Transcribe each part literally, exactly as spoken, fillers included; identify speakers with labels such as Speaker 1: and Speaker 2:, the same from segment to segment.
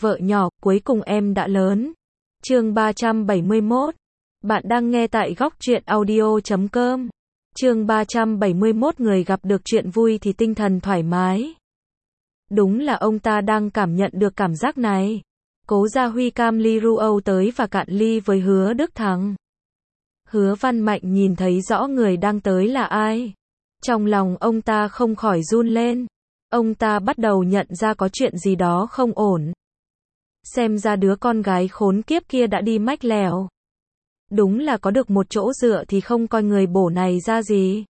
Speaker 1: Vợ nhỏ, cuối cùng em đã lớn. Chương ba trăm bảy mươi mốt. Bạn đang nghe tại góc truyện audio chấm com. Chương ba trăm bảy mươi mốt, người gặp được chuyện vui thì tinh thần thoải mái. Đúng là ông ta đang cảm nhận được cảm giác này. Cố Gia Huy cam ly rượu Âu tới và cạn ly với Hứa Đức Thắng. Hứa Văn Mạnh nhìn thấy rõ người đang tới là ai. Trong lòng ông ta không khỏi run lên. Ông ta bắt đầu nhận ra có chuyện gì đó không ổn. Xem ra đứa con gái khốn kiếp kia đã đi mách lèo. Đúng là có được một chỗ dựa thì không coi người bổ này ra gì.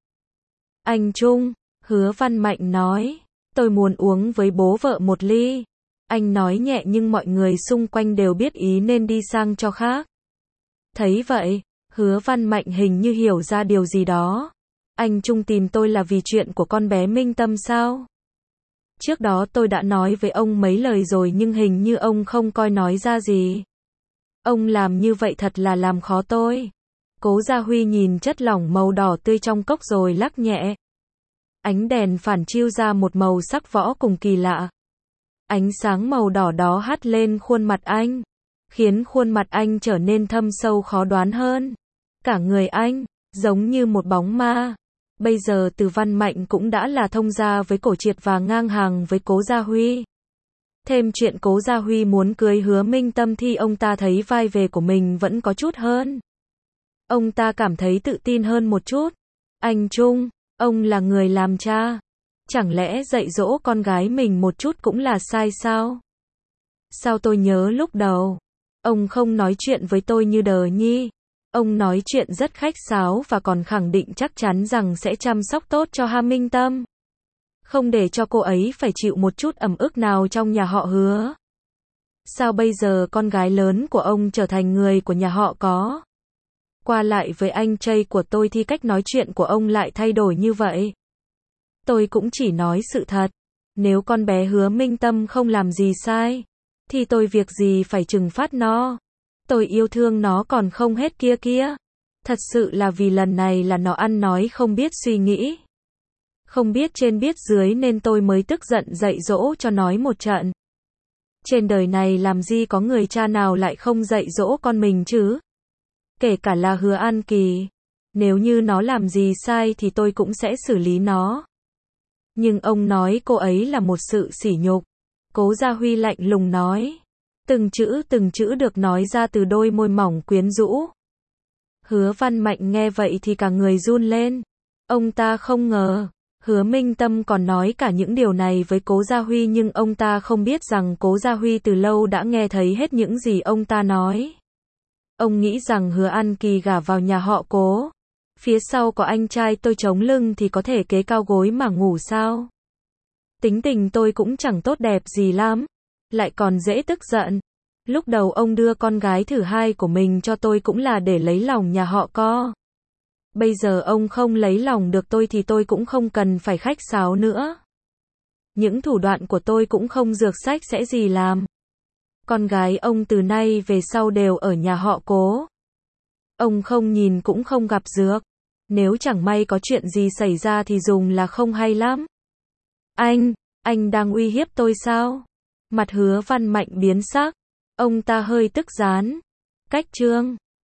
Speaker 1: Anh Trung, Hứa Văn Mạnh nói, tôi muốn uống với bố vợ một ly. Anh nói nhẹ nhưng mọi người xung quanh đều biết ý nên đi sang cho khác. Thấy vậy, Hứa Văn Mạnh hình như hiểu ra điều gì đó. Anh Trung tìm tôi là vì chuyện của con bé Minh Tâm sao? Trước đó tôi đã nói với ông mấy lời rồi nhưng hình như ông không coi nói ra gì. Ông làm như vậy thật là làm khó tôi. Cố Gia Huy nhìn chất lỏng màu đỏ tươi trong cốc rồi lắc nhẹ. Ánh đèn phản chiếu ra một màu sắc võ cùng kỳ lạ. Ánh sáng màu đỏ đó hắt lên khuôn mặt anh, khiến khuôn mặt anh trở nên thâm sâu khó đoán hơn. Cả người anh, giống như một bóng ma. Bây giờ Từ Văn Mạnh cũng đã là thông gia với Cổ Triệt và ngang hàng với Cố Gia Huy. Thêm chuyện Cố Gia Huy muốn cưới Hứa Minh Tâm thì ông ta thấy vai về của mình vẫn có chút hơn. Ông ta cảm thấy tự tin hơn một chút. Anh Trung, ông là người làm cha. Chẳng lẽ dạy dỗ con gái mình một chút cũng là sai sao? Sao tôi nhớ lúc đầu, ông không nói chuyện với tôi như đờ nhi. Ông nói chuyện rất khách sáo và còn khẳng định chắc chắn rằng sẽ chăm sóc tốt cho Hà Minh Tâm. Không để cho cô ấy phải chịu một chút ẩm ức nào trong nhà họ Hứa. Sao bây giờ con gái lớn của ông trở thành người của nhà họ có? Qua lại với anh trai của tôi thì cách nói chuyện của ông lại thay đổi như vậy. Tôi cũng chỉ nói sự thật. Nếu con bé Hứa Minh Tâm không làm gì sai, thì tôi việc gì phải trừng phạt nó. Tôi yêu thương nó còn không hết kia kia. Thật sự là vì lần này là nó ăn nói không biết suy nghĩ. Không biết trên biết dưới nên tôi mới tức giận dạy dỗ cho nói một trận. Trên đời này làm gì có người cha nào lại không dạy dỗ con mình chứ? Kể cả là Hứa An Kỳ. Nếu như nó làm gì sai thì tôi cũng sẽ xử lý nó. Nhưng ông nói cô ấy là một sự sỉ nhục. Cố Gia Huy lạnh lùng nói. Từng chữ từng chữ được nói ra từ đôi môi mỏng quyến rũ. Hứa Văn Mạnh nghe vậy thì cả người run lên. Ông ta không ngờ Hứa Minh Tâm còn nói cả những điều này với Cố Gia Huy, nhưng ông ta không biết rằng Cố Gia Huy từ lâu đã nghe thấy hết những gì ông ta nói. Ông nghĩ rằng Hứa An Kỳ gả vào nhà họ Cố, phía sau có anh trai tôi chống lưng thì có thể kế cao gối mà ngủ sao? Tính tình tôi cũng chẳng tốt đẹp gì lắm, lại còn dễ tức giận. Lúc đầu ông đưa con gái thứ hai của mình cho tôi cũng là để lấy lòng nhà họ Co. Bây giờ ông không lấy lòng được tôi thì tôi cũng không cần phải khách sáo nữa. Những thủ đoạn của tôi cũng không dược sách sẽ gì làm. Con gái ông từ nay về sau đều ở nhà họ Cố. Ông không nhìn cũng không gặp dược. Nếu chẳng may có chuyện gì xảy ra thì dùng là không hay lắm. Anh, anh đang uy hiếp tôi sao? Mặt Hứa Văn Mạnh biến sắc. Ông ta hơi tức gián. Cách chương